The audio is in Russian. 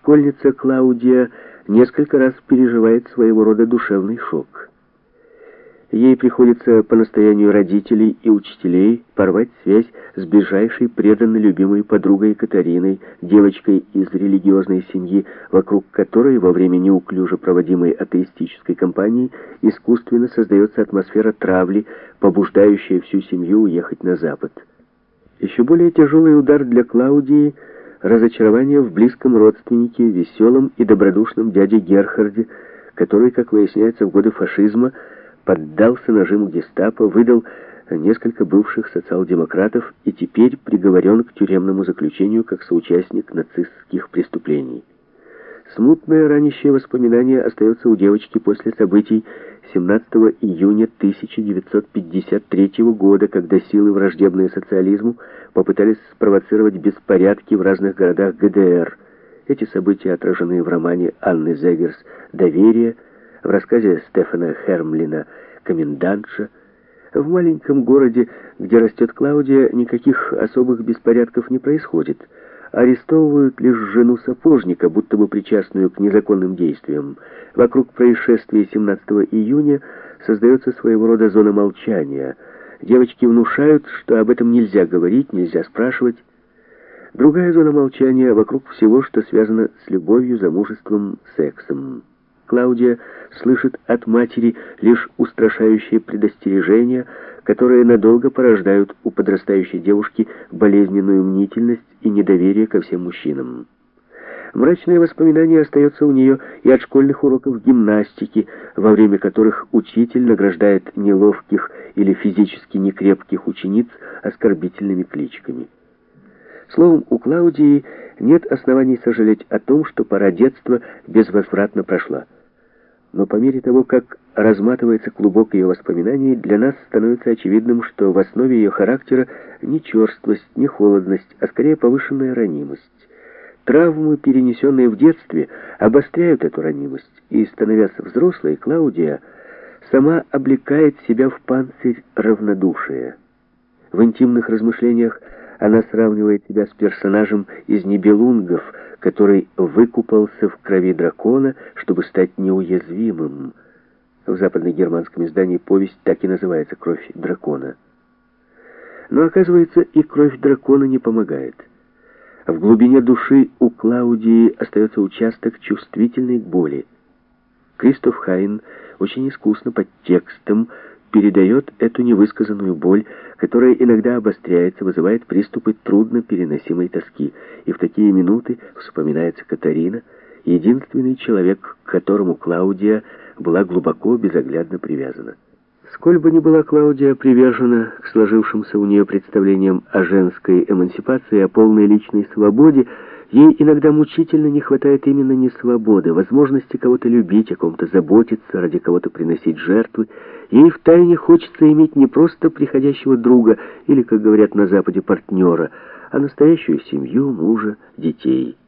школьница Клаудия несколько раз переживает своего рода душевный шок. Ей приходится по настоянию родителей и учителей порвать связь с ближайшей преданно любимой подругой Катариной, девочкой из религиозной семьи, вокруг которой во время неуклюже проводимой атеистической кампании искусственно создается атмосфера травли, побуждающая всю семью уехать на Запад. Еще более тяжелый удар для Клаудии — разочарование в близком родственнике, веселом и добродушном дяде Герхарде, который, как выясняется, в годы фашизма поддался нажиму гестапо, выдал несколько бывших социал-демократов и теперь приговорен к тюремному заключению как соучастник нацистских преступлений. Смутное ранящее воспоминание остается у девочки после событий 17 июня 1953 года, когда силы, враждебные социализму, попытались спровоцировать беспорядки в разных городах ГДР. Эти события отражены в романе Анны Зегерс «Доверие», в рассказе Стефана Хермлина «Комендантша». В маленьком городе, где растет Клаудия, никаких особых беспорядков не происходит. Арестовывают лишь жену сапожника, будто бы причастную к незаконным действиям. Вокруг происшествия 17 июня создается своего рода зона молчания. Девочки внушают, что об этом нельзя говорить, нельзя спрашивать. Другая зона молчания вокруг всего, что связано с любовью, замужеством, сексом. Клаудия слышит от матери лишь устрашающие предостережения, которые надолго порождают у подрастающей девушки болезненную мнительность и недоверие ко всем мужчинам. Мрачное воспоминание остается у нее и от школьных уроков гимнастики, во время которых учитель награждает неловких или физически некрепких учениц оскорбительными кличками. Словом, у Клаудии нет оснований сожалеть о том, что пора детства безвозвратно прошла. Но по мере того, как разматывается клубок ее воспоминаний, для нас становится очевидным, что в основе ее характера не черствость, не холодность, а скорее повышенная ранимость. Травмы, перенесенные в детстве, обостряют эту ранимость, и, становясь взрослой, Клаудия сама облекает себя в панцирь равнодушия. В интимных размышлениях она сравнивает себя с персонажем из «Нибелунгов», который выкупался в крови дракона, чтобы стать неуязвимым. В западно-германском издании повесть так и называется «Кровь дракона». Но, оказывается, и кровь дракона не помогает. В глубине души у Клаудии остается участок, чувствительный к боли. Кристоф Хайн очень искусно под текстом передает эту невысказанную боль, которая иногда обостряется, вызывает приступы труднопереносимой тоски. И в такие минуты вспоминается Катарина, единственный человек, к которому Клаудия была глубоко, безоглядно привязана. Сколь бы ни была Клаудия привержена к сложившимся у нее представлениям о женской эмансипации, о полной личной свободе, ей иногда мучительно не хватает именно не свободы, возможности кого-то любить, о ком-то заботиться, ради кого-то приносить жертвы. Ей втайне хочется иметь не просто приходящего друга или, как говорят на Западе, партнера, а настоящую семью, мужа, детей.